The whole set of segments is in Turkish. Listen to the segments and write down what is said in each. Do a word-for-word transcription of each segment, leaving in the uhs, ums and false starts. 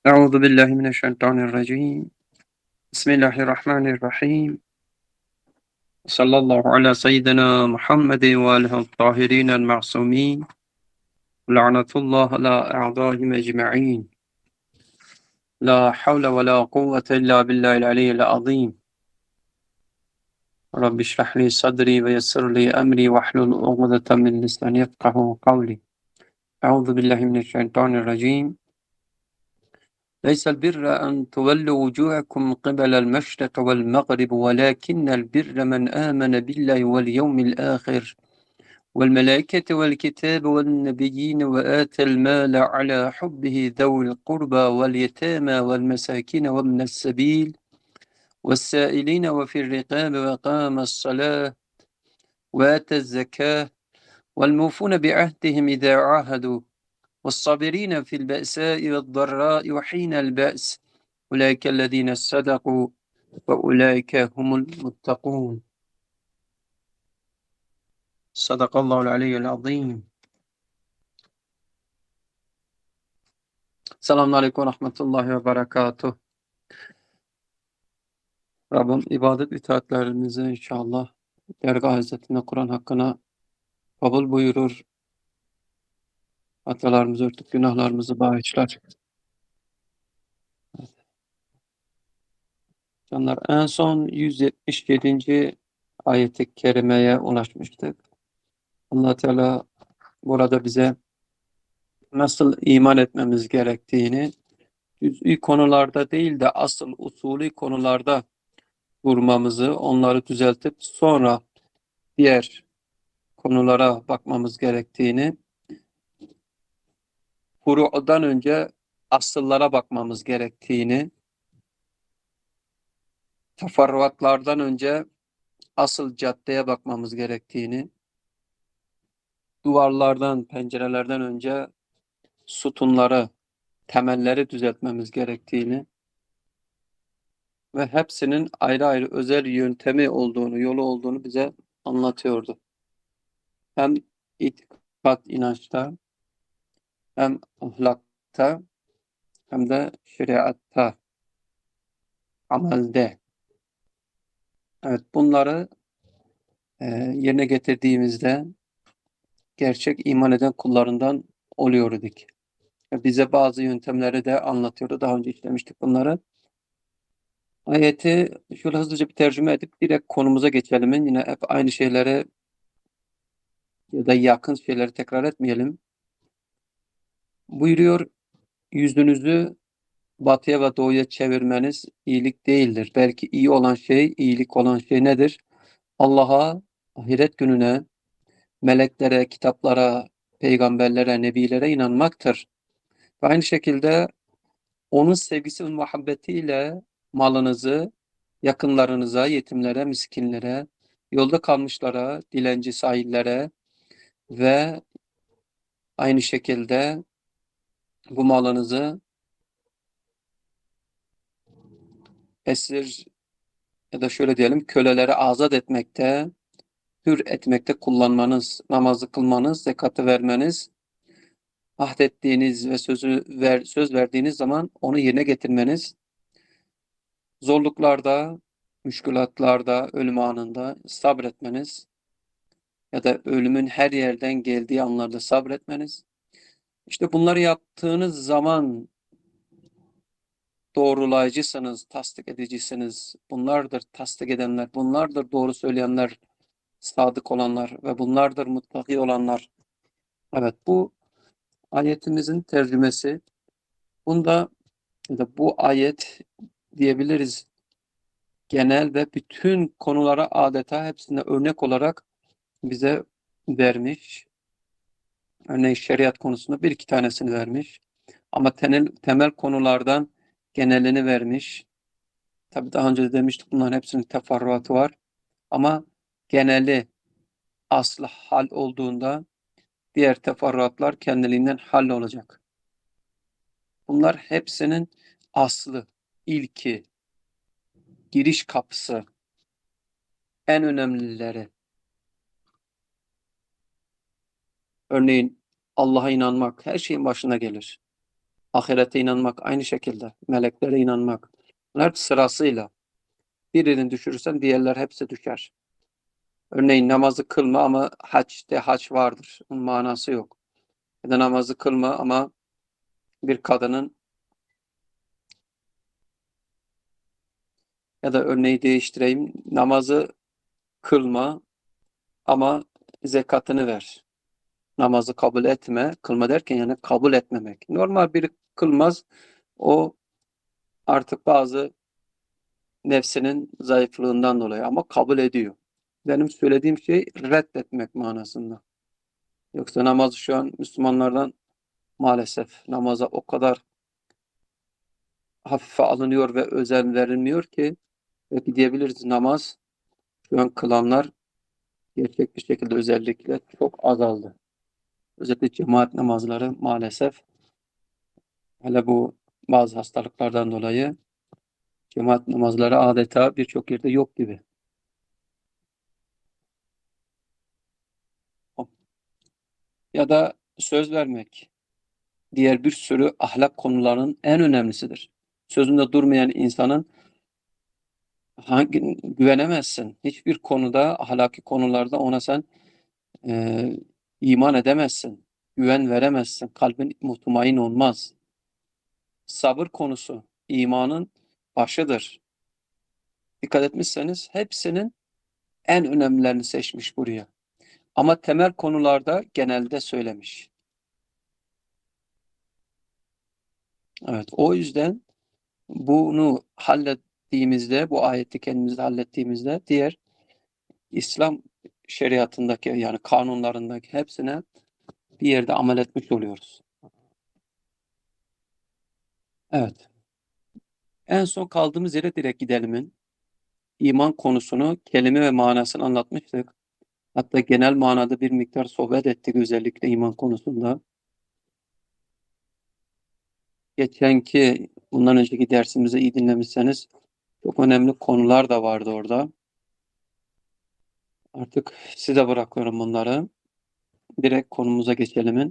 Euzu billahi mineşşeytanirracim. Bismillahirrahmanirrahim. Sallallahu ala seyyidina Muhammedin ve alihi tahirinel ma'sumin. Lanetullah ala a'daihim ecma'in. La havle ve la kuvvete illa billahil aliyyil azim. Rabbi şrah li sadri ve yessir li emri ve hlul ugdeten min lisani yefkahu kavli. Euzu billahi mineşşeytanirracim. ليس البر أن تولوا وجوهكم قبل المشرق والمغرب ولكن البر من آمن بالله واليوم الآخر والملائكة والكتاب والنبيين وآتى المال على حبه ذوي القربى واليتامى والمساكين وابن السبيل والسائلين وفي الرقاب وقام الصلاة وآتى الزكاة والموفون بعهدهم إذا عاهدوا والصابرين في البأساء والضراء وحين البأس أولئك الذين صدقوا وأولئك هم المتقون. Sadakallahul aliyyul azim. Selamun aleyküm ve rahmetullahi ve berekatuh. Rabbim ibadet itaatlerimizi inşallah dergah izzetinde Kur'an hakkına kabul buyurur. Hatalarımızı örtüp günahlarımızı bağışlar. Canlar, en son yüz yetmiş yedinci ayet-i kerimeye ulaşmıştık. Allah Teala burada bize nasıl iman etmemiz gerektiğini cüz'i konularda değil de asıl usulü konularda durmamızı, onları düzeltip sonra diğer konulara bakmamız gerektiğini, furu'dan önce asıllara bakmamız gerektiğini, teferruatlardan önce asıl caddeye bakmamız gerektiğini, duvarlardan, pencerelerden önce sütunları, temelleri düzeltmemiz gerektiğini ve hepsinin ayrı ayrı özel yöntemi olduğunu, yolu olduğunu bize anlatıyordu. Hem itikat, inançta, hem ahlakta, hem de şeriatta, amelde. Evet, bunları e, yerine getirdiğimizde gerçek iman eden kullarından oluyorduk. Bize bazı yöntemleri de anlatıyordu. Daha önce işlemiştik bunları. Ayeti şöyle hızlıca bir tercüme edip direkt konumuza geçelim. Yine hep aynı şeyleri ya da yakın şeyleri tekrar etmeyelim. Buyuruyor, yüzünüzü batıya ve doğuya çevirmeniz iyilik değildir. Belki iyi olan şey, iyilik olan şey nedir? Allah'a, ahiret gününe, meleklere, kitaplara, peygamberlere, nebilere inanmaktır. Ve aynı şekilde onun sevgisi ve muhabbetiyle malınızı yakınlarınıza, yetimlere, miskinlere, yolda kalmışlara, dilenci sahillere ve aynı şekilde bu malınızı esir ya da şöyle diyelim kölelere azat etmekte, hür etmekte kullanmanız, namazı kılmanız, zekatı vermeniz, ahdettiğiniz ve sözü ver, söz verdiğiniz zaman onu yerine getirmeniz, zorluklarda, müşkülatlarda, ölüm anında sabretmeniz ya da ölümün her yerden geldiği anlarda sabretmeniz. İşte bunları yaptığınız zaman doğrulayıcısınız, tasdik edicisiniz. Bunlardır tasdik edenler, bunlardır doğru söyleyenler, sadık olanlar ve bunlardır muttaki olanlar. Evet, bu ayetimizin tercümesi. Bunda da bu ayet diyebiliriz genel ve bütün konulara adeta hepsine örnek olarak bize vermiş. Örneğin şeriat konusunda bir iki tanesini vermiş. Ama temel, temel konulardan genelini vermiş. Tabii daha önce de demiştik bunların hepsinin teferruatı var. Ama geneli aslı hal olduğunda diğer teferruatlar kendiliğinden hal olacak. Bunlar hepsinin aslı, ilki, giriş kapısı, en önemlileri. Örneğin Allah'a inanmak her şeyin başına gelir. ahirete inanmak aynı şekilde, meleklere inanmak. Bunlar sırasıyla. Birini düşürürsen diğerler hepsi düşer. Örneğin namazı kılma ama haçte haç vardır. Bunun manası yok. Ya da namazı kılma ama bir kadının ya da örneği değiştireyim. Namazı kılma ama zekatını ver. Namazı kabul etme. Kılma derken yani kabul etmemek. Normal biri kılmaz. O artık bazı nefsinin zayıflığından dolayı ama kabul ediyor. Benim söylediğim şey reddetmek manasında. Yoksa namaz şu an Müslümanlardan maalesef namaza o kadar hafife alınıyor ve özen verilmiyor ki belki diyebiliriz namaz şu an kılanlar gerçek bir şekilde özellikle çok azaldı. Özellikle cemaat namazları maalesef hele bu bazı hastalıklardan dolayı cemaat namazları adeta birçok yerde yok gibi. Ya da söz vermek diğer bir sürü ahlak konularının en önemlisidir. Sözünde durmayan insanın hangi güvenemezsin. Hiçbir konuda, ahlaki konularda ona sen e, iman edemezsin. Güven veremezsin. Kalbin mutmain olmaz. Sabır konusu imanın başıdır. Dikkat etmişseniz hepsinin en önemlilerini seçmiş buraya. Ama temel konularda genelde söylemiş. Evet, o yüzden bunu hallettiğimizde, bu ayeti kendimizde hallettiğimizde diğer İslam şeriatındaki yani kanunlarındaki hepsine bir yerde amel etmiş oluyoruz. Evet. En son kaldığımız yere direkt gidelim. İman konusunu, kelime ve manasını anlatmıştık. Hatta genel manada bir miktar sohbet ettik özellikle iman konusunda. Geçenki, bundan önceki dersimizi iyi dinlemişseniz çok önemli konular da vardı orada. Artık size bırakıyorum bunları. Direkt konumuza geçelim.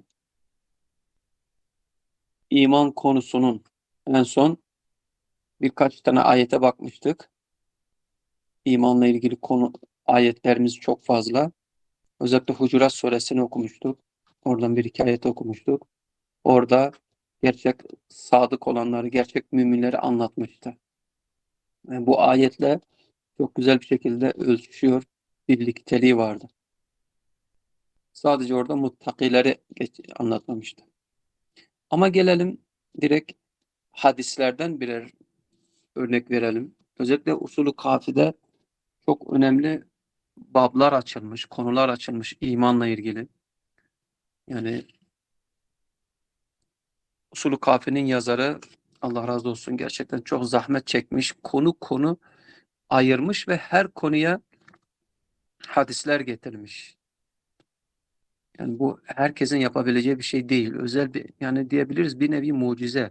İman konusunun en son birkaç tane ayete bakmıştık. İmanla ilgili konu ayetlerimiz çok fazla. Özellikle Hucurat suresini okumuştuk. Oradan bir iki ayet okumuştuk. Orada gerçek sadık olanları, gerçek müminleri anlatmıştı. Yani bu ayetle çok güzel bir şekilde ölçüşüyor. Birlikteliği vardı. Sadece orada muttakileri geç, anlatmamıştı. Ama gelelim direkt hadislerden birer örnek verelim. Özellikle usulü kafide çok önemli bablar açılmış, konular açılmış imanla ilgili. Yani usulü kafinin yazarı Allah razı olsun gerçekten çok zahmet çekmiş. Konu konu ayırmış ve her konuya hadisler getirmiş. Yani bu herkesin yapabileceği bir şey değil. Özel bir yani diyebiliriz bir nevi mucize.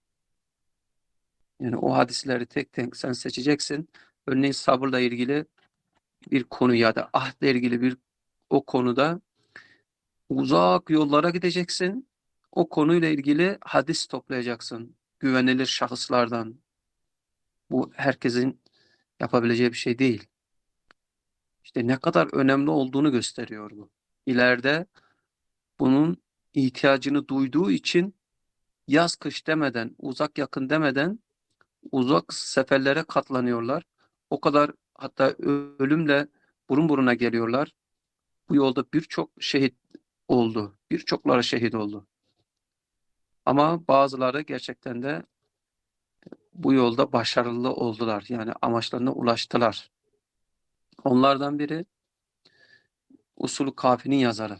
Yani o hadisleri tek tek sen seçeceksin. Örneğin sabırla ilgili bir konu ya da ahdla ilgili bir o konuda uzak yollara gideceksin. O konuyla ilgili hadis toplayacaksın. Güvenilir şahıslardan. Bu herkesin yapabileceği bir şey değil. İşte ne kadar önemli olduğunu gösteriyor bu. İleride bunun ihtiyacını duyduğu için yaz kış demeden, uzak yakın demeden uzak seferlere katlanıyorlar. O kadar hatta ölümle burun buruna geliyorlar. Bu yolda birçok şehit oldu. Birçokları şehit oldu. Ama bazıları gerçekten de bu yolda başarılı oldular. Yani amaçlarına ulaştılar. Onlardan biri Usulü Kafi'nin yazarı.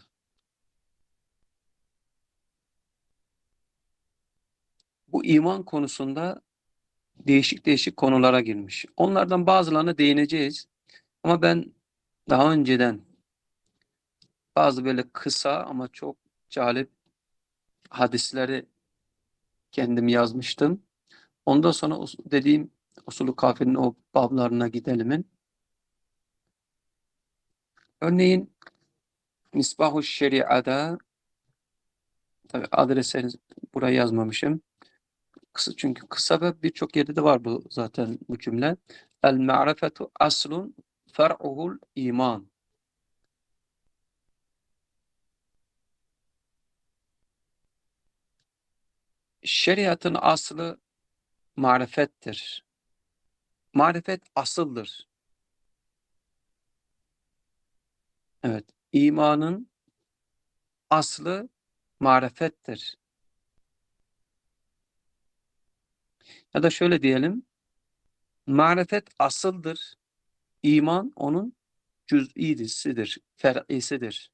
Bu iman konusunda değişik değişik konulara girmiş. Onlardan bazılarına değineceğiz. Ama ben daha önceden bazı böyle kısa ama çok cazip hadisleri kendim yazmıştım. Ondan sonra dediğim Usulü Kafi'nin o bablarına gidelim. Örneğin Misbah-ı Şeria'da tabii adresini buraya yazmamışım. Kısa, çünkü kısa ve birçok yerde de var bu zaten bu cümle. El ma'rifetu aslun fer'uhul iman. Şeriatın aslı marifettir. Marifet asıldır. Evet. İmanın aslı marifettir. Ya da şöyle diyelim. Marifet asıldır. İman onun cüz'isidir, fer'isidir.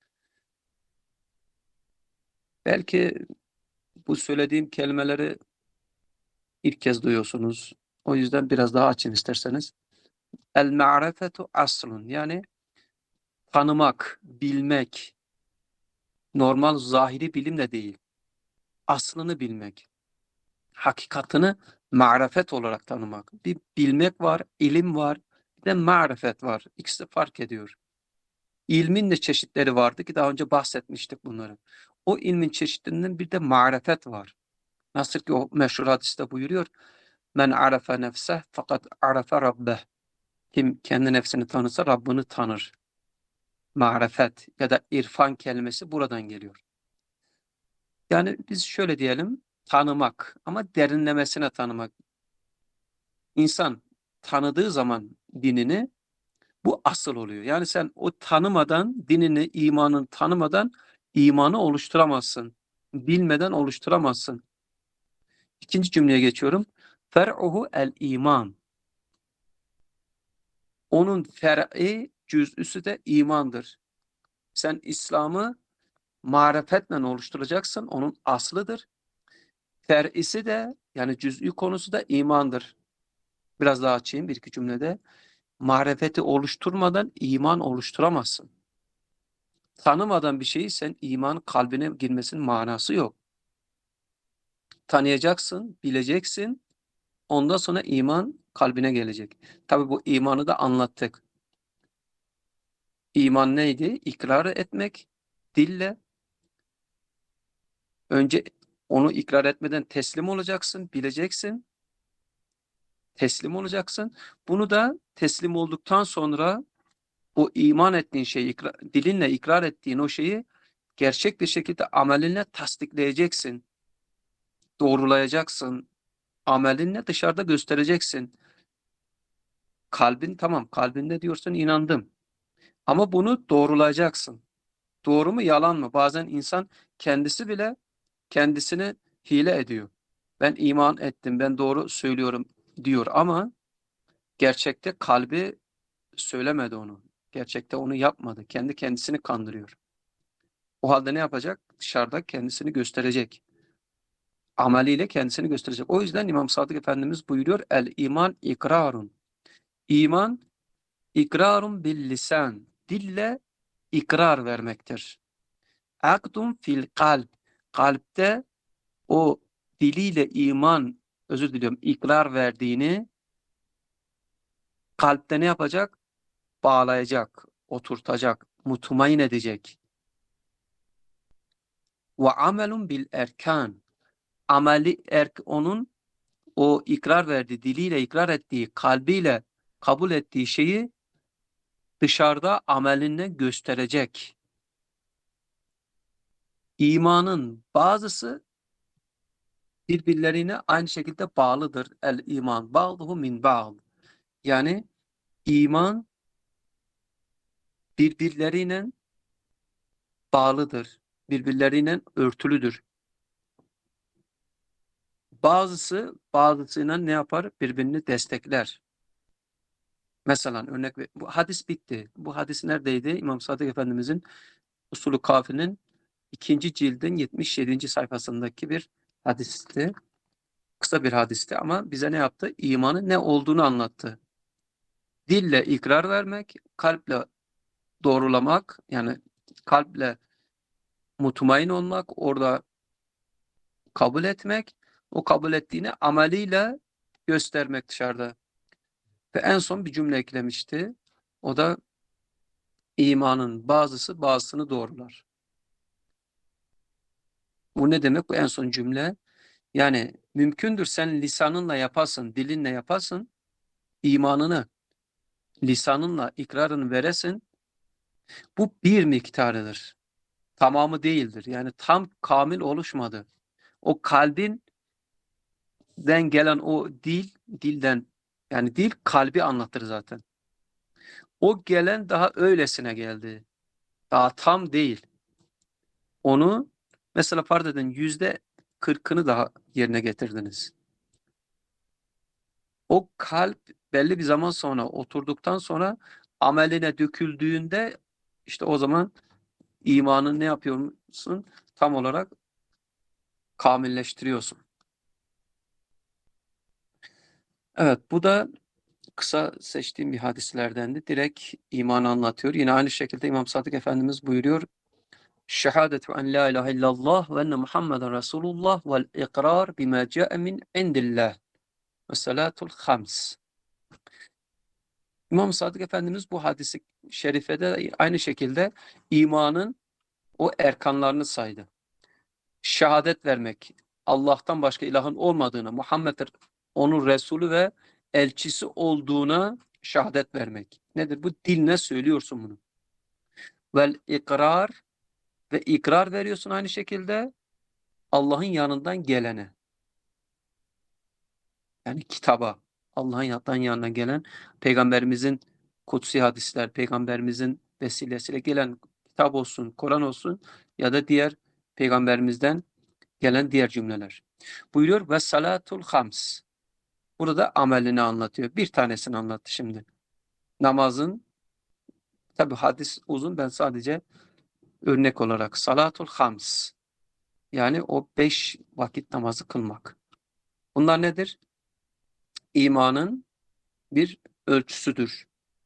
Belki bu söylediğim kelimeleri ilk kez duyuyorsunuz. O yüzden biraz daha açın isterseniz. El ma'rifetu aslun, yani tanımak, bilmek, normal zahiri bilimle değil, aslını bilmek, hakikatını marifet olarak tanımak. Bir bilmek var, ilim var, bir de marifet var. İkisi de fark ediyor. İlmin de çeşitleri vardı ki daha önce bahsetmiştik bunları. O ilmin çeşitlerinden bir de marifet var. Nasıl ki o meşhur hadiste buyuruyor. Men arafe nefseh fakat arafe rabbeh. Kim kendi nefsini tanırsa Rabbini tanır. Marifet ya da irfan kelimesi buradan geliyor. Yani biz şöyle diyelim, tanımak ama derinlemesine tanımak. İnsan tanıdığı zaman dinini bu asıl oluyor. Yani sen o tanımadan, dinini, imanını tanımadan imanı oluşturamazsın. Bilmeden oluşturamazsın. İkinci cümleye geçiyorum. Fer'uhu el iman. Onun fer'i, cüz'üsü de imandır. Sen İslam'ı marifetle oluşturacaksın. Onun aslıdır. Fer'isi de, yani cüz'ü konusu da imandır. Biraz daha açayım bir iki cümlede. Marifeti oluşturmadan iman oluşturamazsın. Tanımadan bir şeyi sen iman kalbine girmesinin manası yok. Tanıyacaksın, bileceksin. Ondan sonra iman kalbine gelecek. Tabi bu imanı da anlattık. İman neydi? İkrar etmek dille. Önce onu ikrar etmeden teslim olacaksın, bileceksin. Teslim olacaksın. Bunu da teslim olduktan sonra o iman ettiğin şeyi, ikra, dilinle ikrar ettiğin o şeyi gerçek bir şekilde amelinle tasdikleyeceksin. Doğrulayacaksın. Amelinle dışarıda göstereceksin. Kalbin tamam, kalbinde diyorsun inandım. Ama bunu doğrulayacaksın. Doğru mu yalan mı? Bazen insan kendisi bile kendisini hile ediyor. Ben iman ettim, ben doğru söylüyorum diyor ama gerçekte kalbi söylemedi onu. Gerçekte onu yapmadı. Kendi kendisini kandırıyor. O halde ne yapacak? Dışarıda kendisini gösterecek. Ameliyle kendisini gösterecek. O yüzden İmam Sadık Efendimiz buyuruyor. El iman ikrarun. İman ikrarun bil lisan. Dille ikrar vermektir. Akdun fil kalp. Kalpte o diliyle iman, özür diliyorum, ikrar verdiğini kalpte ne yapacak? Bağlayacak, oturtacak, mutmain edecek. Ve amelun bil erkan. Ameli erk onun o ikrar verdiği, diliyle ikrar ettiği, kalbiyle kabul ettiği şeyi dışarıda ameline gösterecek. İmanın bazısı birbirlerine aynı şekilde bağlıdır. El iman ba'duhu min ba'd. Yani iman birbirlerine bağlıdır. Birbirleriyle örtülüdür. Bazısı bazısıyla ne yapar? Birbirini destekler. Mesela örnek ver. Bu hadis bitti. Bu hadis neredeydi? İmam Sadık Efendimizin Usulü Kafi'nin ikinci cildin yetmiş yedinci sayfasındaki bir hadisti. Kısa bir hadisti ama bize ne yaptı? İmanın ne olduğunu anlattı. Dille ikrar vermek, kalple doğrulamak, yani kalple mutmain olmak, orada kabul etmek, o kabul ettiğini ameliyle göstermek dışarıda. Ve en son bir cümle eklemişti. O da imanın bazısı bazısını doğrular. Bu ne demek? Bu en son cümle. Yani Mümkündür sen lisanınla yapasın, dilinle yapasın, imanını lisanınla ikrarını veresin. Bu bir miktarıdır. Tamamı değildir. Yani tam kamil oluşmadı. O kalbinden gelen o dil, dilden yani dil kalbi anlatır zaten. O gelen daha öylesine geldi. Daha tam değil. Onu mesela farz edin yüzde kırkını daha yerine getirdiniz. O kalp belli bir zaman sonra oturduktan sonra ameline döküldüğünde işte o zaman imanı ne yapıyorsun? Tam olarak kamilleştiriyorsun. Evet, bu da kısa seçtiğim bir hadislerdendi. Direkt imanı anlatıyor. Yine aynı şekilde İmam Sadık Efendimiz buyuruyor. Şehadetu en la ilahe illallah ve enne Muhammeden Resulullah vel ikrar bima ca'e min indillah ve salatul hams. İmam Sadık Efendimiz bu hadisi şerifede aynı şekilde imanın o erkanlarını saydı. Şehadet vermek, Allah'tan başka ilahın olmadığına, Muhammed onun Resulü ve elçisi olduğuna şehadet vermek. Nedir? Bu diline söylüyorsun bunu. Vel ikrar ve ikrar veriyorsun aynı şekilde Allah'ın yanından gelene. Yani kitaba, Allah'ın yanından yanına gelen Peygamberimizin kutsi hadisler, Peygamberimizin vesilesiyle gelen kitap olsun, Kur'an olsun ya da diğer Peygamberimizden gelen diğer cümleler. Buyuruyor ve salatul hams. Burada amelini anlatıyor. Bir tanesini anlattı şimdi. Namazın, tabi hadis uzun, ben sadece örnek olarak salatul hams. Yani o beş vakit namazı kılmak. Bunlar nedir? İmanın bir ölçüsüdür.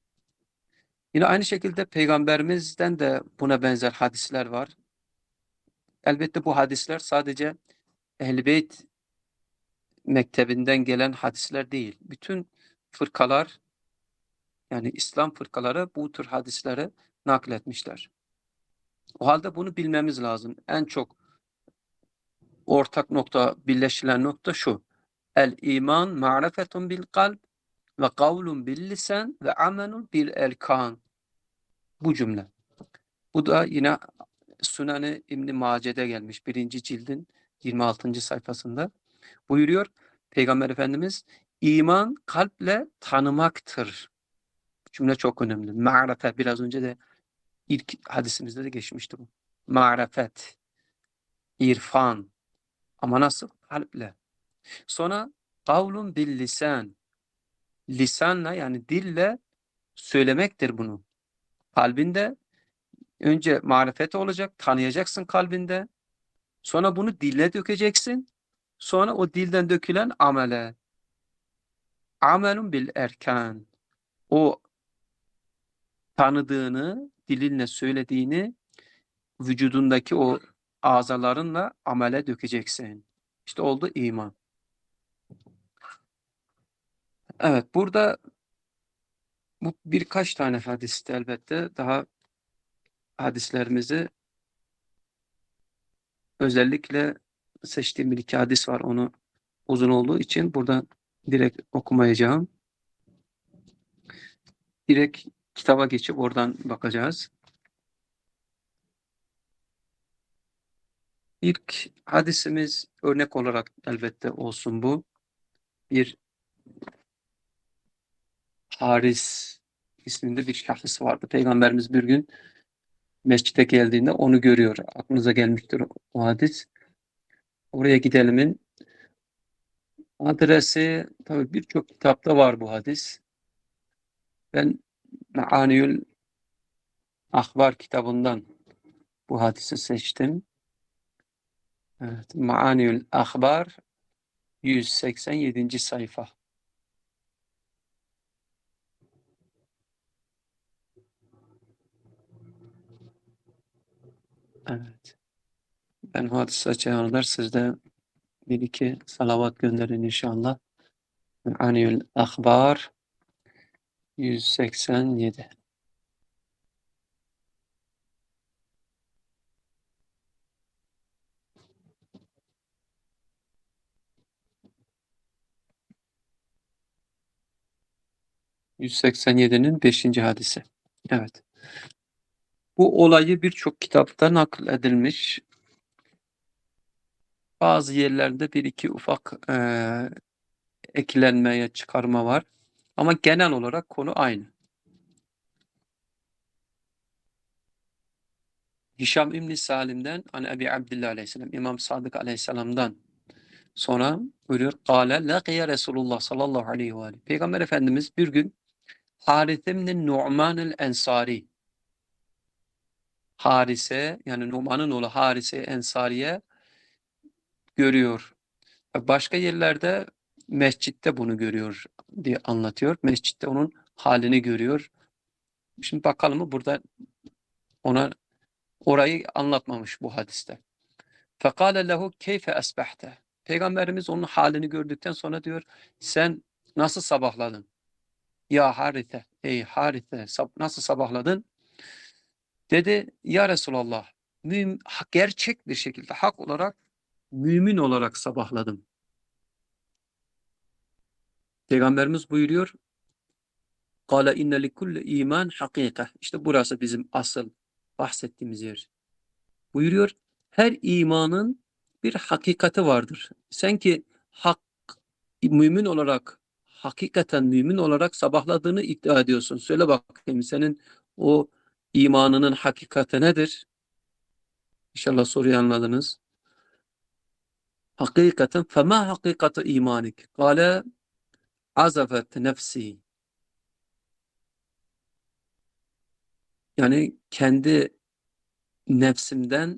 Yine aynı şekilde Peygamberimizden de buna benzer hadisler var. Elbette bu hadisler sadece Ehl-i Beyt mektebinden gelen hadisler değil. Bütün fırkalar, yani İslam fırkaları bu tür hadisleri nakletmişler. O halde bunu bilmemiz lazım. En çok ortak nokta, birleşilen nokta şu. El iman ma'rifetun bil kalb ve kavlun bil lisan ve amelun bil erkan. Bu cümle. Bu da yine Sünen-i İbn-i Mace'de gelmiş. Birinci cildin yirmi altıncı sayfasında. Buyuruyor Peygamber Efendimiz, iman kalple tanımaktır. Bu cümle çok önemli. Ma'rife, biraz önce de ilk hadisimizde de geçmişti bu. Ma'rifet, irfan. Ama nasıl? Kalple. Sonra kavlun bil lisan. Lisanla yani dille söylemektir bunu. Kalbinde önce marifet olacak, tanıyacaksın kalbinde. Sonra bunu dille dökeceksin. Sonra o dilden dökülen amele. Amelun bil erkan. O tanıdığını, dilinle söylediğini vücudundaki o azalarınla amele dökeceksin. İşte oldu iman. Evet, burada bu birkaç tane hadiste elbette daha hadislerimizi özellikle seçtiğim bir iki hadis var. Onu uzun olduğu için burada direkt okumayacağım. Direkt kitaba geçip oradan bakacağız. İlk hadisimiz örnek olarak elbette olsun bu. Bir Haris isminde bir şahıs vardı. Peygamberimiz bir gün mescide geldiğinde onu görüyor. Aklınıza gelmiştir o hadis. Oraya gidelimin adresi, tabii birçok kitapta var bu hadis. Ben Me'aniyül Ahbar kitabından bu hadisi seçtim. Evet, Me'aniyül Ahbar yüz seksen yedinci sayfa. Evet. Ben o hadisi açana kadar siz de bir iki salavat gönderin inşallah. Me'aniyül Ahbar yüz seksen yedi. yüz seksen yedinin beşinci hadisi. Evet. Bu olayı birçok kitapta nakledilmiş. Bazı yerlerde bir iki ufak eee eklenmeye çıkarma var. Ama genel olarak konu aynı. Hişam İbn Salim'den hani Ebi Abdillah Aleyhisselam, İmam Sadık Aleyhisselam'dan sonra buyuruyor. Kâle laqiye Resulullah sallallahu aleyhi ve aleyhi. Peygamber Efendimiz bir gün Harise ibn Nu'man el-Ensari, Harise yani Numan'ın oğlu Harise Ensari'ye görüyor. Başka yerlerde mescitte bunu görüyor diye anlatıyor. Mescitte onun halini görüyor. Şimdi bakalım mı burada ona orayı anlatmamış bu hadiste. Fekale lehu keyfe esbahte. Peygamberimiz onun halini gördükten sonra diyor sen nasıl sabahladın? Ya Harithe, ey Harithe sab- nasıl sabahladın? Dedi ya Resulallah mümin, gerçek bir şekilde hak olarak mümin olarak sabahladım. Peygamberimiz buyuruyor Kâle inne likulli iman hakîkeh. İşte burası bizim asıl bahsettiğimiz yer. Buyuruyor her imanın bir hakikati vardır. Sen ki hak, mümin olarak hakikaten mümin olarak sabahladığını iddia ediyorsun. Söyle bakayım senin o imanının hakikati nedir? İnşallah soruyu anladınız. Hakikaten fema hakikati imanik? Kale azafet nefsi. Yani kendi nefsimden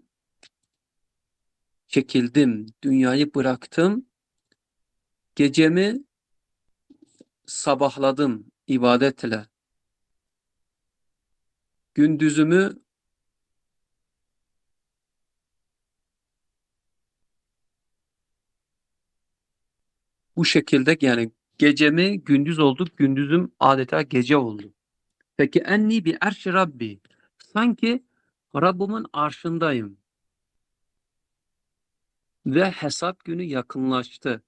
çekildim, dünyayı bıraktım, gecemi sabahladım ibadetle, gündüzümü bu şekilde yani gecemi gündüz oldu, gündüzüm adeta gece oldu. Peki enni bi arşi Rabbi. Sanki Rabbimin arşındayım ve hesap günü yakınlaştı.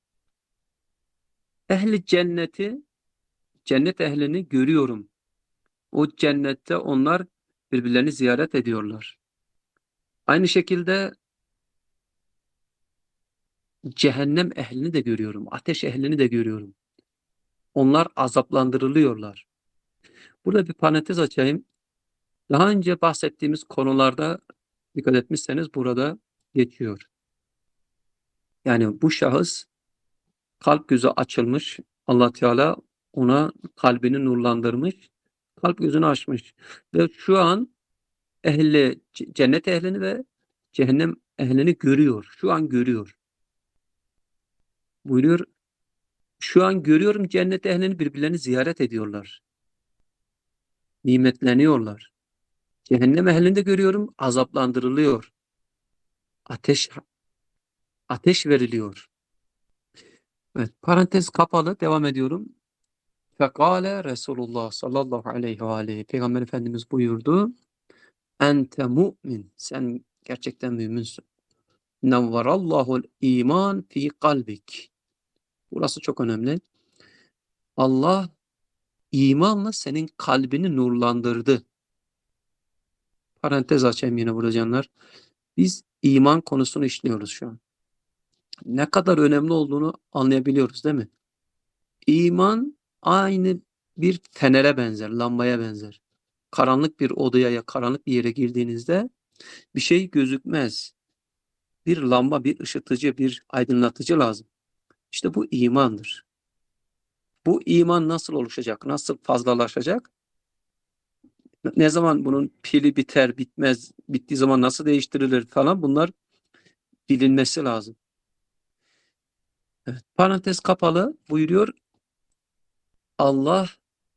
Ehli cenneti, cennet ehlini görüyorum. O cennette onlar birbirlerini ziyaret ediyorlar. Aynı şekilde cehennem ehlini de görüyorum. Ateş ehlini de görüyorum. Onlar azaplandırılıyorlar. Burada bir parantez açayım. Daha önce bahsettiğimiz konularda dikkat etmişseniz burada geçiyor. Yani bu şahıs kalp gözü açılmış. Allah Teala ona kalbini nurlandırmış. Kalp gözünü açmış. Ve şu an ehli, cennet ehlini ve cehennem ehlini görüyor. Şu an görüyor. Buyuruyor. Şu an görüyorum cennet ehlini birbirlerini ziyaret ediyorlar. Nimetleniyorlar. Cehennem ehlini de görüyorum azaplandırılıyor. Ateş ateş veriliyor. Evet, parantez kapalı devam ediyorum. Fekale Resulullah sallallahu aleyhi ve aleyhi. Peygamber Efendimiz buyurdu. Ente mu'min. Sen gerçekten müminsin. Nevverallahu'l iman fi kalbik. Burası çok önemli. Allah imanla senin kalbini nurlandırdı. Parantez açayım yine burada canlar. Biz iman konusunu işliyoruz şu an. Ne kadar önemli olduğunu anlayabiliyoruz değil mi? İman aynı bir fenere benzer, lambaya benzer. Karanlık bir odaya ya karanlık bir yere girdiğinizde bir şey gözükmez. Bir lamba, bir ışıtıcı, bir aydınlatıcı lazım. İşte bu imandır. Bu iman nasıl oluşacak? Nasıl fazlalaşacak? Ne zaman bunun pili biter, bitmez, bittiği zaman nasıl değiştirilir falan bunlar bilinmesi lazım. Evet, parantez kapalı buyuruyor. Allah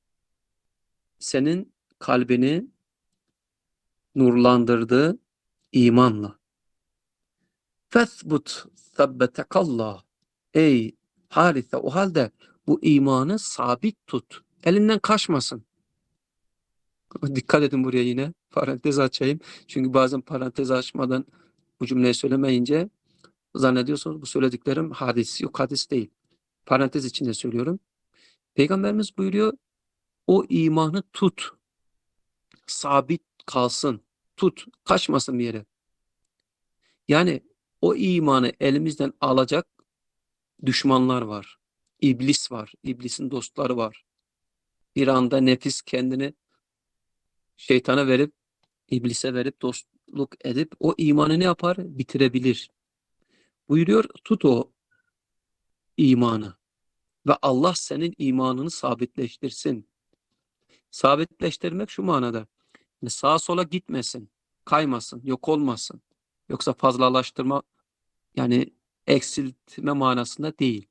senin kalbini nurlandırdı imanla. Fethbut sabbetekallah. Ey Harithe o halde bu imanı sabit tut. Elinden kaçmasın. Dikkat edin buraya yine. Parantez açayım. Çünkü bazen parantez açmadan bu cümleyi söylemeyince zannediyorsunuz bu söylediklerim hadis. Yok hadis değil. Parantez içinde söylüyorum. Peygamberimiz buyuruyor o imanı tut. Sabit kalsın. Tut. Kaçmasın bir yere. Yani o imanı elimizden alacak düşmanlar var. İblis var. İblisin dostları var. Bir anda nefis kendini şeytana verip, iblise verip, dostluk edip o imanı ne yapar? Bitirebilir. Buyuruyor, tut o imanı ve Allah senin imanını sabitleştirsin. Sabitleştirmek şu manada. Yani sağa sola gitmesin, kaymasın, yok olmasın. Yoksa fazlalaştırma, yani eksiltme manasında değil.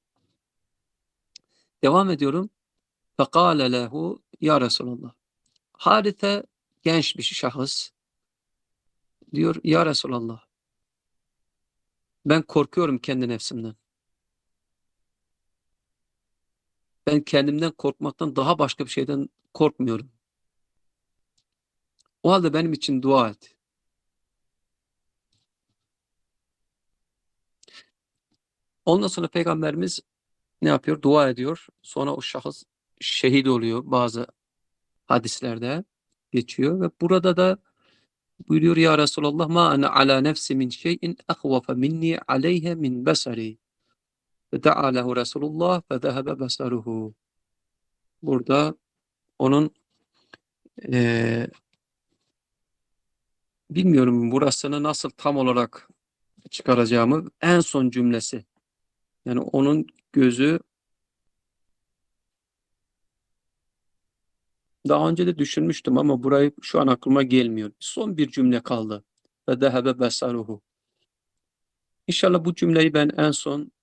Devam ediyorum. فَقَالَ لَهُ ya Resulallah. Harithe genç bir şahıs. Diyor ya Resulallah, ben korkuyorum kendi nefsimden. Ben kendimden korkmaktan daha başka bir şeyden korkmuyorum. O halde benim için dua et. Ondan sonra Peygamberimiz ne yapıyor? Dua ediyor. Sonra o şahıs şehit oluyor, bazı hadislerde geçiyor ve burada da buyuruyor ya Resulallah ma ana ala nefsi min şeyin ahvafa minni aleyhe min basari. Feda'a lehu Resulullah fedehebe basaruhu. Burada onun eee, bilmiyorum burasını nasıl tam olarak çıkaracağımı, en son cümlesi. Yani onun gözü, daha önce de düşünmüştüm ama burayı şu an aklıma gelmiyor. Son bir cümle kaldı. Fedehebe basaruhu. İnşallah bu cümleyi ben en son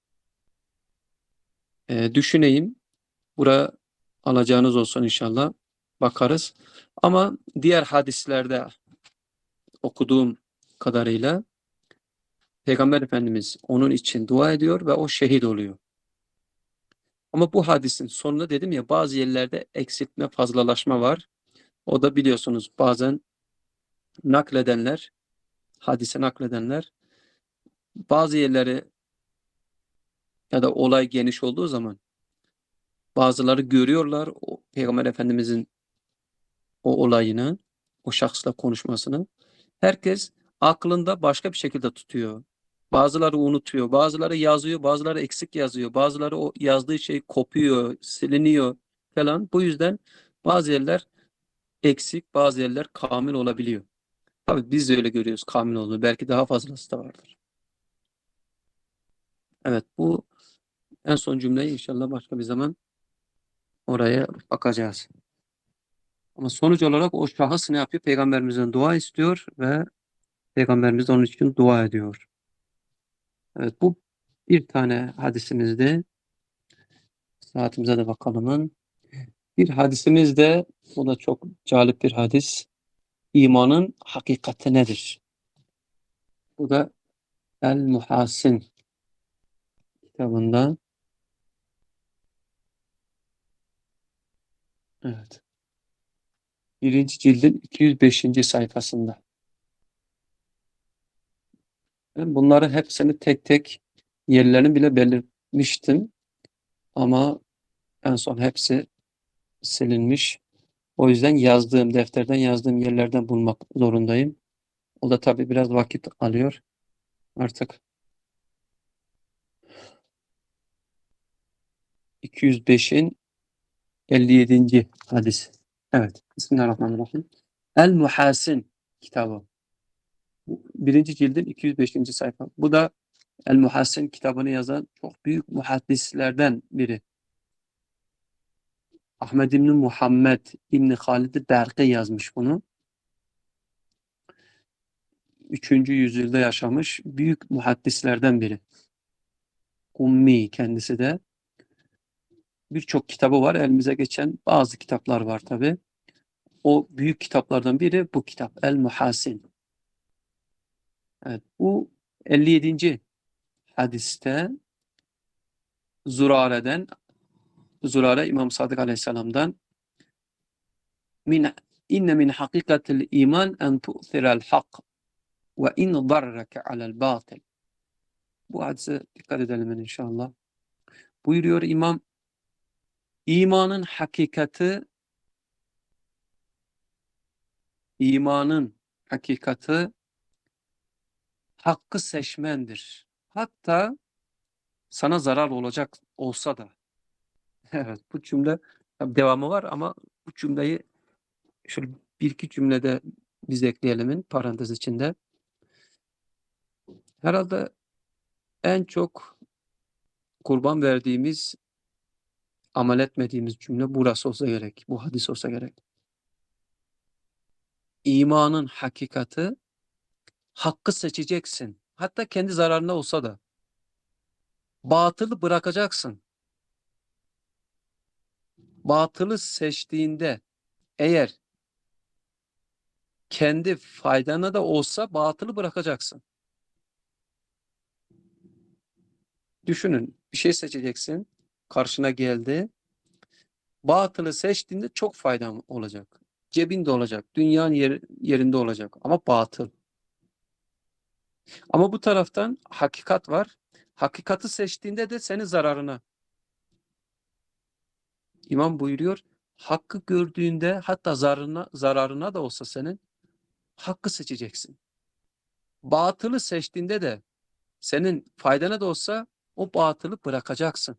eee, düşüneyim. Buraya alacağınız olsun inşallah. Bakarız. Ama diğer hadislerde okuduğum kadarıyla Peygamber Efendimiz onun için dua ediyor ve o şehit oluyor. Ama bu hadisin sonunda dedim ya, bazı yerlerde eksiltme, fazlalaşma var. O da biliyorsunuz bazen nakledenler, hadise nakledenler bazı yerleri ya da olay geniş olduğu zaman bazıları görüyorlar o Peygamber Efendimizin o olayını, o şahsla konuşmasını. Herkes aklında başka bir şekilde tutuyor. Bazıları unutuyor, bazıları yazıyor, bazıları eksik yazıyor, bazıları o yazdığı şey kopuyor, siliniyor falan. Bu yüzden bazı yerler eksik, bazı yerler kamil olabiliyor. Tabii biz de öyle görüyoruz kamil olduğunu. Belki daha fazlası da vardır. Evet, bu en son cümleyi inşallah başka bir zaman oraya bakacağız. Ama sonuç olarak o şahıs ne yapıyor? Peygamberimizden dua istiyor ve Peygamberimiz de onun için dua ediyor. Evet, bu bir tane hadisimizdi. Saatimize de bakalım. Bir hadisimiz de, bu da çok cazip bir hadis. İmanın hakikati nedir? Bu da El Muhasin kitabında. Evet. Birinci cildin iki yüz beşinci sayfasında. Ben bunları hepsini tek tek yerlerini bile belirtmiştim. Ama en son hepsi silinmiş. O yüzden yazdığım defterden, yazdığım yerlerden bulmak zorundayım. O da tabii biraz vakit alıyor. Artık iki yüz beşin elli yedinci hadis. Evet. Bismillahirrahmanirrahim. El Muhasin kitabı. Birinci cildin iki yüz beşinci sayfa. Bu da El Muhasin kitabını yazan çok büyük muhaddislerden biri. Ahmed İbni Muhammed İbni Halid-i Berki yazmış bunu. Üçüncü yüzyılda yaşamış büyük muhaddislerden biri. Ummi kendisi de. Birçok kitabı var. Elimize geçen bazı kitaplar var tabi. O büyük kitaplardan biri bu kitap. El Muhasin. Evet, bu elli yedinci hadiste Zurare'den, Zurare İmam Sadık Aleyhisselam'dan min inne min hakikatil iman en tu'thirel hak ve in darreke alel batil. Bu hadise dikkat edelim inşallah. Buyuruyor İmam, imanın hakikati İmanın hakikati hakkı seçmendir. Hatta sana zarar olacak olsa da. Evet, bu cümle devamı var ama bu cümleyi şöyle bir iki cümlede biz ekleyelim parantez içinde. Herhalde en çok kurban verdiğimiz, amel etmediğimiz cümle burası olsa gerek. Bu hadis olsa gerek. İmanın hakikati hakkı seçeceksin. Hatta kendi zararına olsa da. Batılı bırakacaksın. Batılı seçtiğinde eğer kendi faydana da olsa batılı bırakacaksın. Düşünün, bir şey seçeceksin. Karşına geldi. Batılı seçtiğinde çok faydan olacak. Cebinde olacak. Dünyanın yer, yerinde olacak. Ama batıl. Ama bu taraftan hakikat var. Hakikati seçtiğinde de senin zararına. İmam buyuruyor, hakkı gördüğünde hatta zararına, zararına da olsa senin hakkı seçeceksin. Batılı seçtiğinde de senin faydana da olsa o batılı bırakacaksın.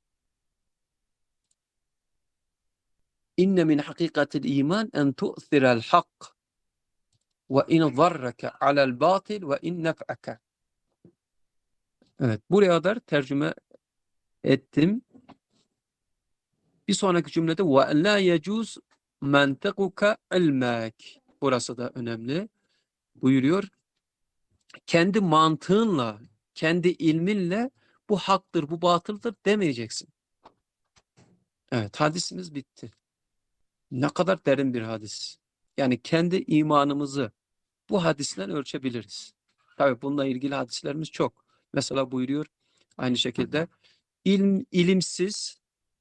İnne min hakikatil iman en tu'thirel hak ve in zarrake alel batil ve in nef'ake. Evet, buraya kadar tercüme ettim. Bir sonraki cümlede ve la yecuz mentekuka ilmek. Burası da önemli. Buyuruyor. Kendi mantığınla, kendi ilminle bu haktır, bu batıldır demeyeceksin. Evet, hadisimiz bitti. Ne kadar derin bir hadis. Yani kendi imanımızı bu hadisle ölçebiliriz. Tabii bununla ilgili hadislerimiz çok. Mesela buyuruyor aynı şekilde ilim, ilimsiz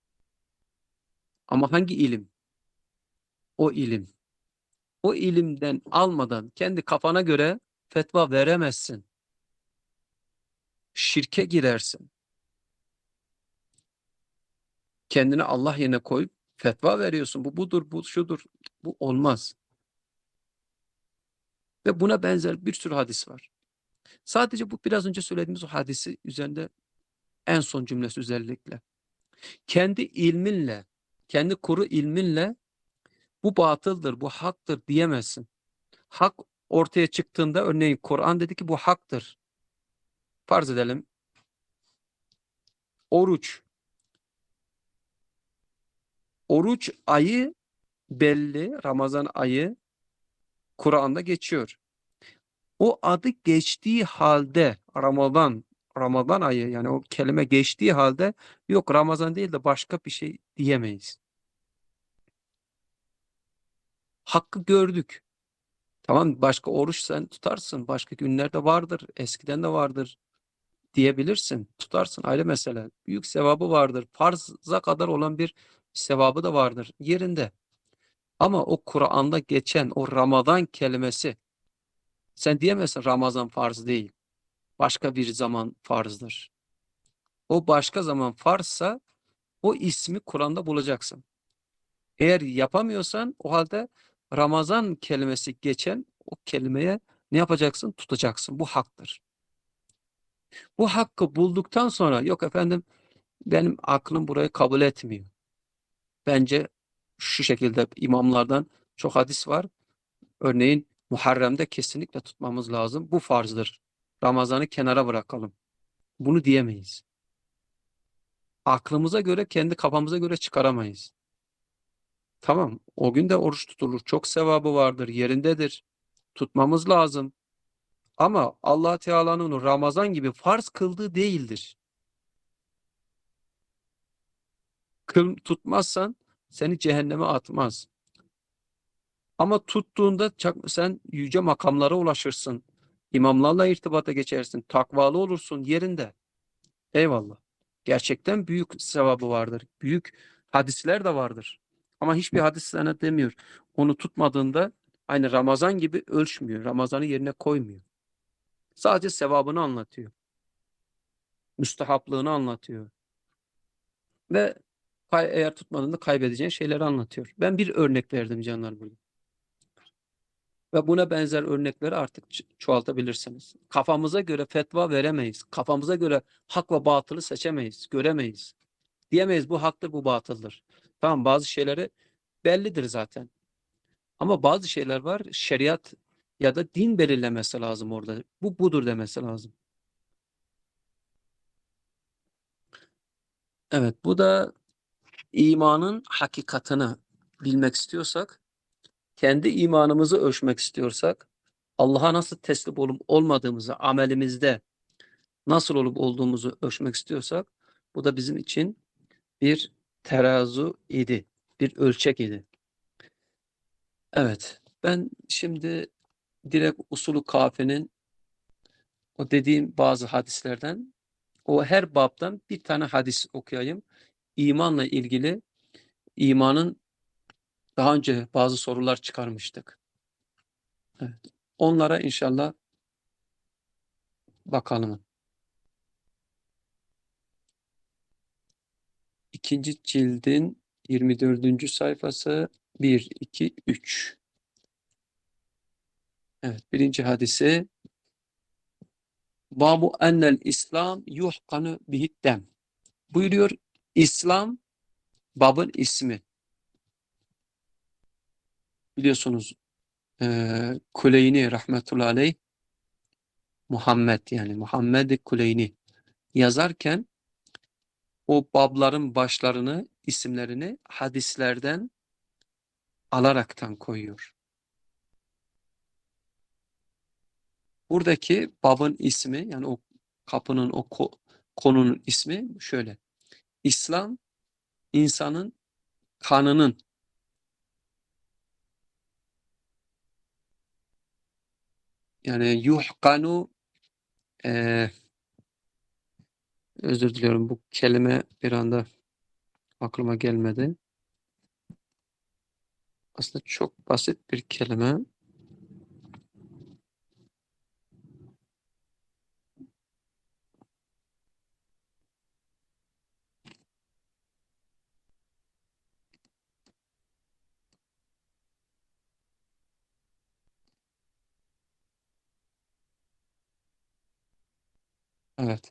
ama hangi ilim? O ilim. O ilimden almadan kendi kafana göre fetva veremezsin. Şirke girersin. Kendini Allah yerine koyup fetva veriyorsun. Bu budur, bu şudur. Bu olmaz. Ve buna benzer bir sürü hadis var. Sadece bu biraz önce söylediğimiz o hadisi üzerinde en son cümlesi özellikle. Kendi ilminle, kendi kuru ilminle bu batıldır, bu haktır diyemezsin. Hak ortaya çıktığında örneğin Kur'an dedi ki bu haktır. Farz edelim. Oruç. Oruç ayı belli. Ramazan ayı Kur'an'da geçiyor. O adı geçtiği halde Ramazan, Ramazan ayı yani o kelime geçtiği halde yok Ramazan değil de başka bir şey diyemeyiz. Hakkı gördük. Tamam başka oruç sen tutarsın. Başka günlerde vardır. Eskiden de vardır diyebilirsin. Tutarsın ayrı mesele. Büyük sevabı vardır. Farza kadar olan bir sevabı da vardır yerinde. Ama o Kur'an'da geçen o Ramazan kelimesi sen diyemezsin Ramazan farz değil. Başka bir zaman farzdır. O başka zaman farzsa o ismi Kur'an'da bulacaksın. Eğer yapamıyorsan o halde Ramazan kelimesi geçen o kelimeye ne yapacaksın? Tutacaksın. Bu haktır. Bu hakkı bulduktan sonra yok efendim benim aklım burayı kabul etmiyor. Bence şu şekilde imamlardan çok hadis var. Örneğin Muharrem'de kesinlikle tutmamız lazım. Bu farzdır. Ramazan'ı kenara bırakalım. Bunu diyemeyiz. Aklımıza göre, kendi kafamıza göre çıkaramayız. Tamam, o gün de oruç tutulur. Çok sevabı vardır, yerindedir. Tutmamız lazım. Ama Allah Teala'nın o Ramazan gibi farz kıldığı değildir. Kıl, tutmazsan seni cehenneme atmaz. Ama tuttuğunda sen yüce makamlara ulaşırsın. İmamlarla irtibata geçersin. Takvalı olursun yerinde. Eyvallah. Gerçekten büyük sevabı vardır. Büyük hadisler de vardır. Ama hiçbir hadis sana demiyor. Onu tutmadığında aynı Ramazan gibi ölçmüyor. Ramazan'ı yerine koymuyor. Sadece sevabını anlatıyor. Müstehaplığını anlatıyor. Ve eğer tutmadığında kaybedeceğin şeyleri anlatıyor. Ben bir örnek verdim canlar burada. Ve buna benzer örnekleri artık çoğaltabilirsiniz. Kafamıza göre fetva veremeyiz. Kafamıza göre hak ve batılı seçemeyiz, göremeyiz. Diyemeyiz bu haktır, bu batıldır. Tamam, bazı şeyleri bellidir zaten. Ama bazı şeyler var, şeriat ya da din belirlemesi lazım orada. Bu budur demesi lazım. Evet, bu da imanın hakikatını bilmek istiyorsak, kendi imanımızı ölçmek istiyorsak, Allah'a nasıl teslim olup olmadığımızı, amelimizde nasıl olup olduğumuzu ölçmek istiyorsak, bu da bizim için bir terazu idi, bir ölçek idi. Evet, ben şimdi direkt usulü kafenin o dediğim bazı hadislerden, o her babdan bir tane hadis okuyayım. İmanla ilgili, imanın daha önce bazı sorular çıkarmıştık. Evet. Onlara inşallah bakalım. İkinci cildin yirmi dördüncü sayfası bir, iki, üç. Evet, birinci hadisi Babu ennel İslam yuhkanu bihiddem. Buyuruyor, İslam babın ismi. Biliyorsunuz e, Kuleyni rahmetullahi aleyh, Muhammed, yani Muhammed Kuleyni yazarken o babların başlarını, isimlerini hadislerden alaraktan koyuyor. Buradaki babın ismi, yani o kapının, o ko konunun ismi şöyle: İslam, insanın kanının, yani yuhkanu, e, özür diliyorum, bu kelime bir anda aklıma gelmedi. Aslında çok basit bir kelime. Evet.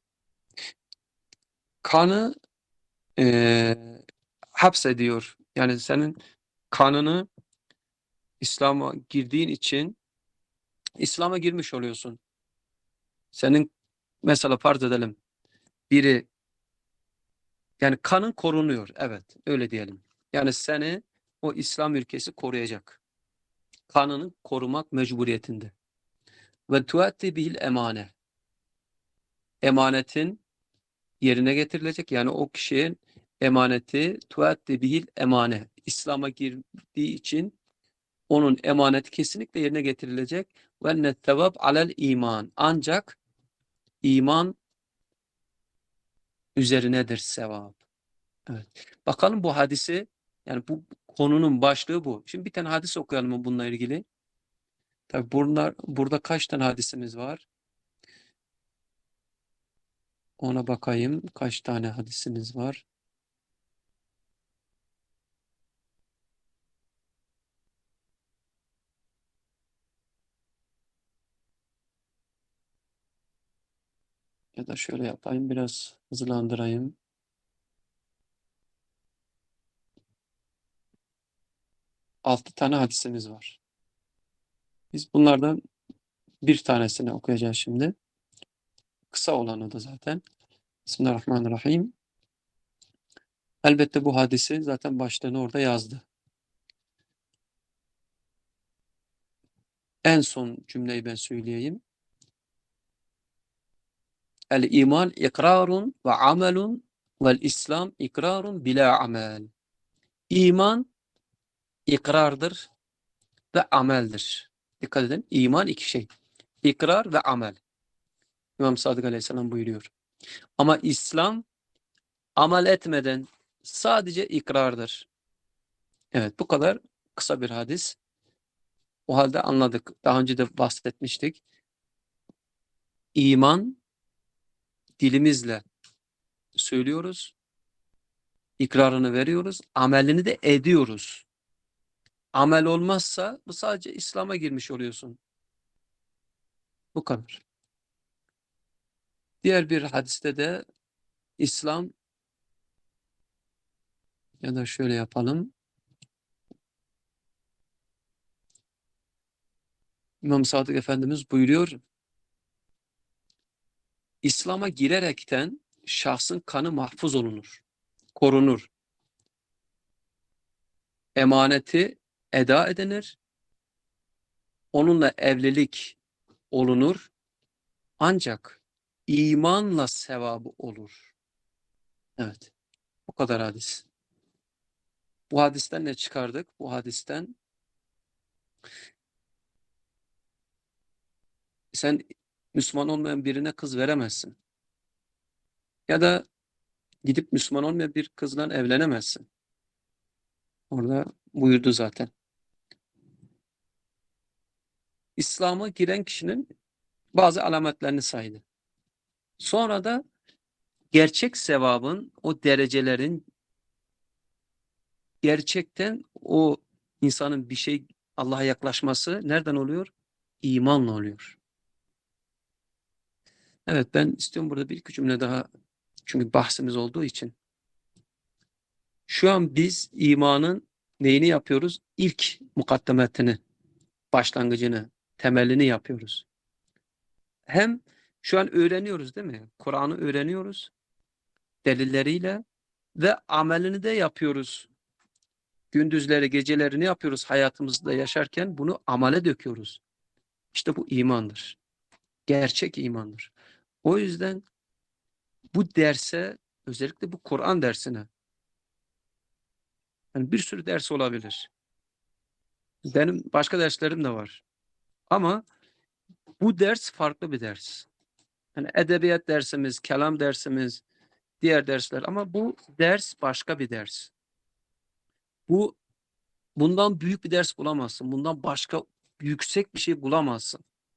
Kanı e, hapsediyor. Yani senin kanını, İslam'a girdiğin için İslam'a girmiş oluyorsun. Senin mesela farz edelim, biri, yani kanın korunuyor. Evet, öyle diyelim. Yani seni o İslam ülkesi koruyacak. Kanını korumak mecburiyetinde. Ve tuatti bihil emane. Emanetin yerine getirilecek. Yani o kişinin emaneti tuatti bihil emane. İslam'a girdiği için onun emaneti kesinlikle yerine getirilecek. Ve nettevab alel iman. Ancak iman üzerinedir sevap. Evet. Bakalım bu hadisi, yani bu konunun başlığı bu. Şimdi bir tane hadis okuyalım mı bununla ilgili? Tabii bunlar, burada kaç tane hadisimiz var? Ona bakayım. Kaç tane hadisimiz var? Ya da şöyle yapayım, biraz hızlandırayım. Altı tane hadisimiz var. Biz bunlardan bir tanesini okuyacağız şimdi. Kısa olanı da zaten. Bismillahirrahmanirrahim. Elbette bu hadisi zaten başlığını orada yazdı. En son cümleyi ben söyleyeyim. El iman ikrarun ve amelun vel İslam ikrarun bila amel. İman ikrardır ve ameldir. Dikkat edin. İman iki şey. İkrar ve amel. İmam Sadık Aleyhisselam buyuruyor. Ama İslam amel etmeden sadece ikrardır. Evet, bu kadar kısa bir hadis. O halde anladık. Daha önce de bahsetmiştik. İman dilimizle söylüyoruz, ikrarını veriyoruz, amelini de ediyoruz. Amel olmazsa bu sadece İslam'a girmiş oluyorsun. Bu kadar. Diğer bir hadiste de İslam, ya da şöyle yapalım. İmam Sadık Efendimiz buyuruyor, İslam'a girerekten şahsın kanı mahfuz olunur, korunur. Emaneti eda edilir, onunla evlilik olunur, ancak imanla sevabı olur. Evet, bu kadar hadis. Bu hadisten ne çıkardık? Bu hadisten sen Müslüman olmayan birine kız veremezsin. Ya da gidip Müslüman olmayan bir kızla evlenemezsin. Orada buyurdu zaten. İslam'a giren kişinin bazı alametlerini saydı. Sonra da gerçek sevabın, o derecelerin gerçekten o insanın bir şey Allah'a yaklaşması nereden oluyor? İmanla oluyor. Evet, ben istiyorum burada bir iki cümle daha, çünkü bahsimiz olduğu için. Şu an biz imanın neyini yapıyoruz? İlk mukaddemetini, başlangıcını, temelini yapıyoruz. Hem şu an öğreniyoruz değil mi? Kur'an'ı öğreniyoruz delilleriyle ve amelini de yapıyoruz. Gündüzleri, gecelerini yapıyoruz hayatımızda yaşarken, bunu amele döküyoruz. İşte bu imandır. Gerçek imandır. O yüzden bu derse, özellikle bu Kur'an dersine, yani bir sürü ders olabilir. Benim başka derslerim de var. Ama bu ders farklı bir ders. Yani edebiyat dersimiz, kelam dersimiz, diğer dersler, ama bu ders başka bir ders. Bu bundan büyük bir ders bulamazsın. Bundan başka yüksek bir şey bulamazsın.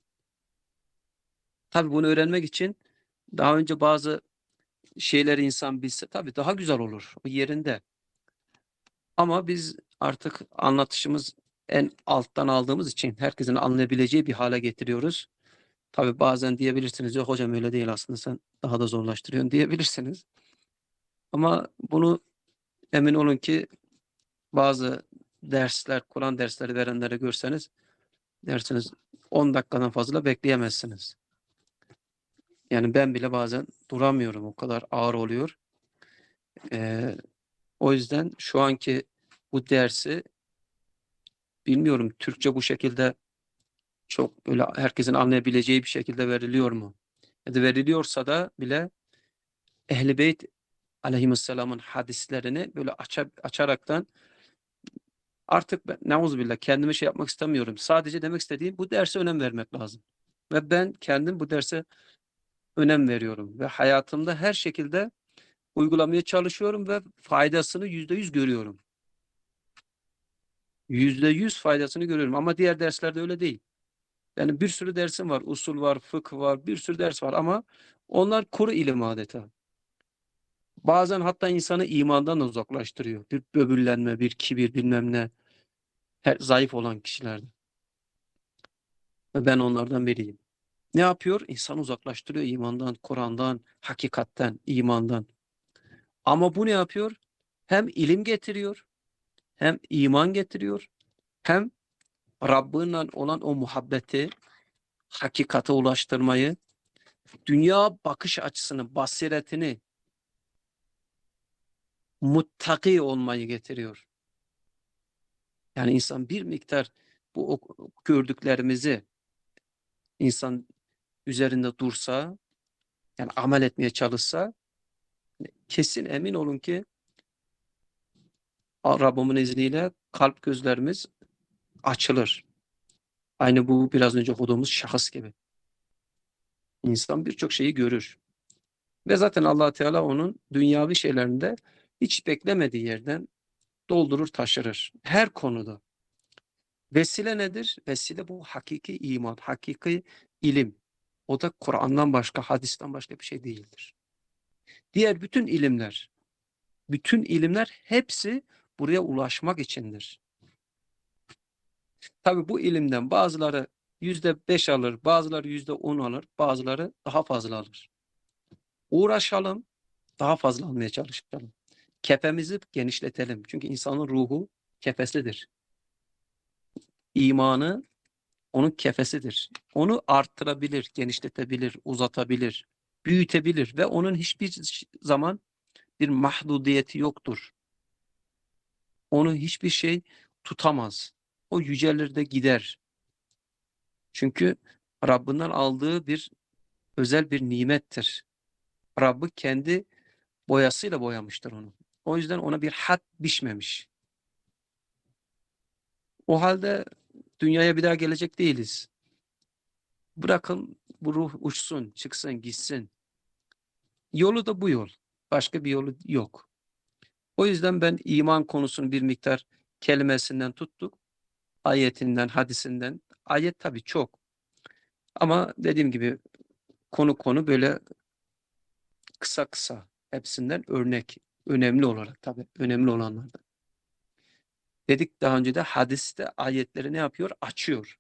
Tabii bunu öğrenmek için daha önce bazı şeyleri insan bilse tabii daha güzel olur. O yerinde. Ama biz artık anlatışımız en alttan aldığımız için herkesin anlayabileceği bir hale getiriyoruz. Tabii bazen diyebilirsiniz, yok hocam öyle değil, aslında sen daha da zorlaştırıyorsun diyebilirsiniz. Ama bunu emin olun ki bazı dersler, Kur'an dersleri verenleri görseniz dersiniz on dakikadan fazla bekleyemezsiniz. Yani ben bile bazen duramıyorum, o kadar ağır oluyor. Ee, o yüzden şu anki bu dersi bilmiyorum, Türkçe bu şekilde çok öyle herkesin anlayabileceği bir şekilde veriliyor mu? Ya da veriliyorsa da bile Ehl-i Beyt aleyhisselamın hadislerini böyle açar, açaraktan, artık ben neuzubillah kendime şey yapmak istemiyorum. Sadece demek istediğim, bu derse önem vermek lazım. Ve ben kendim bu derse önem veriyorum ve hayatımda her şekilde uygulamaya çalışıyorum ve faydasını yüzde yüz görüyorum. Yüzde yüz faydasını görüyorum, ama diğer derslerde öyle değil. Yani bir sürü dersim var, usul var, fıkıh var, bir sürü ders var, ama onlar kuru ilim adeta. Bazen hatta insanı imandan uzaklaştırıyor. Bir böbürlenme, bir kibir, bilmem ne. Her, zayıf olan kişilerde. Ve ben onlardan biriyim. Ne yapıyor? İnsanı uzaklaştırıyor imandan, Kur'an'dan, hakikatten, imandan. Ama bu ne yapıyor? Hem ilim getiriyor, hem iman getiriyor, hem Rabbinle olan o muhabbeti, hakikate ulaştırmayı, dünya bakış açısını, basiretini, muttaki olmayı getiriyor. Yani insan bir miktar bu gördüklerimizi insan üzerinde dursa, yani amel etmeye çalışsa, kesin emin olun ki Rabbimin izniyle kalp gözlerimiz açılır. Aynı bu biraz önce okuduğumuz şahıs gibi. İnsan birçok şeyi görür. Ve zaten Allah Teala onun dünyavi şeylerinde hiç beklemediği yerden doldurur, taşırır. Her konuda. Vesile nedir? Vesile bu hakiki iman, hakiki ilim. O da Kur'an'dan başka, hadisten başka bir şey değildir. Diğer bütün ilimler, bütün ilimler hepsi buraya ulaşmak içindir. Tabii bu ilimden bazıları yüzde beş alır, bazıları yüzde on alır, bazıları daha fazla alır. Uğraşalım, daha fazla almaya çalışalım. Kefemizi genişletelim. Çünkü insanın ruhu kefesidir. İmanı onun kefesidir. Onu arttırabilir, genişletebilir, uzatabilir, büyütebilir ve onun hiçbir zaman bir mahdudiyeti yoktur. Onu hiçbir şey tutamaz. O yücelir de gider. Çünkü Rabbinden aldığı bir özel bir nimettir. Rabbi kendi boyasıyla boyamıştır onu. O yüzden ona bir had biçmemiş. O halde dünyaya bir daha gelecek değiliz. Bırakın bu ruh uçsun, çıksın, gitsin. Yolu da bu yol. Başka bir yolu yok. O yüzden ben iman konusunu bir miktar kelimesinden tuttuk. Ayetinden, hadisinden. Ayet tabii çok. Ama dediğim gibi konu konu böyle kısa kısa. Hepsinden örnek. Önemli olarak tabii. Önemli olanlardan. Dedik daha önce de hadiste ayetleri ne yapıyor? Açıyor.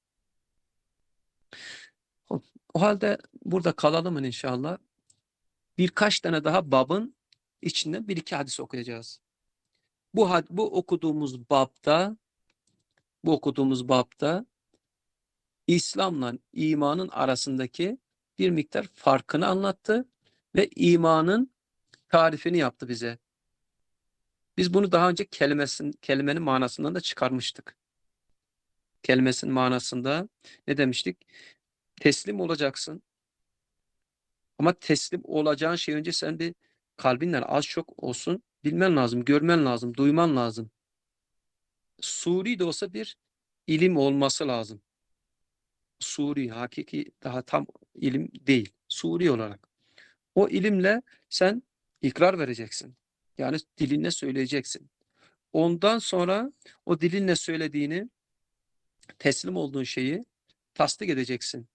O, o halde burada kalalım inşallah. Birkaç tane daha babın içinden bir iki hadis okuyacağız. Bu, bu okuduğumuz babda bu okuduğumuz babda İslam'la imanın arasındaki bir miktar farkını anlattı ve imanın tarifini yaptı bize. Biz bunu daha önce kelimesin, kelimenin manasından da çıkarmıştık. Kelimesinin manasında ne demiştik? Teslim olacaksın. Ama teslim olacağın şey önce sen bir kalbinle az çok olsun bilmen lazım, görmen lazım, duyman lazım. Suri de olsa bir ilim olması lazım. Suri, hakiki daha tam ilim değil. Suri olarak. O ilimle sen ikrar vereceksin. Yani dilinle söyleyeceksin. Ondan sonra o dilinle söylediğini, teslim olduğun şeyi tasdik edeceksin.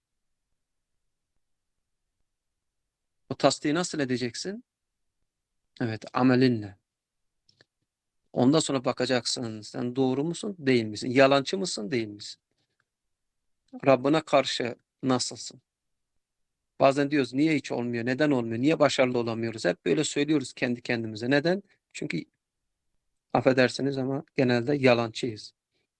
O tasdiği nasıl edeceksin? Evet, amelinle. Ondan sonra bakacaksın. Sen doğru musun, değil misin? Yalancı mısın, değil misin? Rabbine karşı nasılsın? Bazen diyoruz niye hiç olmuyor? Neden olmuyor? Niye başarılı olamıyoruz? Hep böyle söylüyoruz kendi kendimize. Neden? Çünkü affedersiniz ama genelde yalancıyız.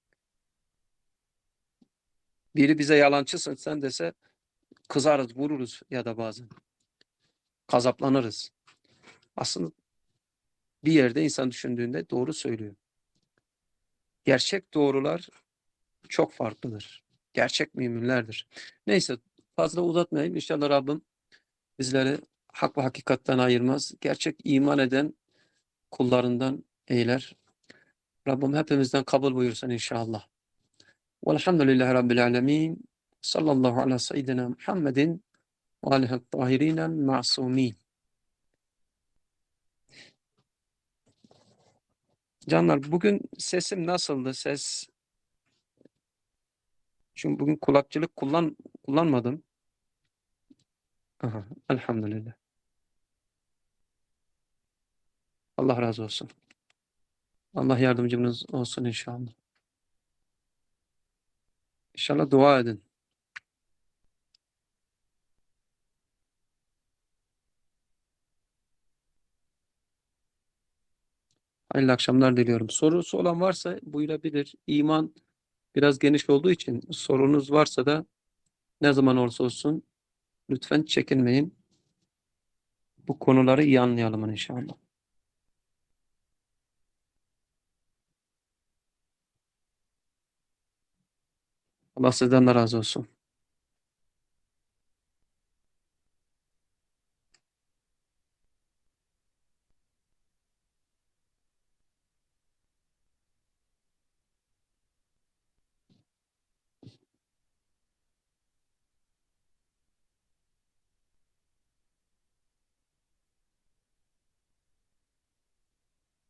Biri bize yalancısın sen dese kızarız, vururuz ya da bazen. Gazaplanırız. Aslında bir yerde insan düşündüğünde doğru söylüyor. Gerçek doğrular çok farklıdır. Gerçek müminlerdir. Neyse fazla uzatmayayım. İnşallah Rabbim bizleri hak ve hakikatten ayırmaz. Gerçek iman eden kullarından eyler. Rabbim hepimizden kabul buyursun inşallah. Velhamdülillahi Rabbil alemin. Sallallahu ala seyyidina Muhammedin ve alihi tahirinen ma'sumin. Canlar bugün sesim nasıldı? Ses çünkü bugün kulakçılık kullan kullanmadım. Aha, elhamdülillah. Allah razı olsun. Allah yardımcımız olsun inşallah. İnşallah dua edin. Hayırlı akşamlar diliyorum. Sorusu olan varsa buyurabilir. İman biraz geniş olduğu için sorunuz varsa da ne zaman olursa olsun lütfen çekinmeyin. Bu konuları iyi anlayalım inşallah. Allah sizden de razı olsun.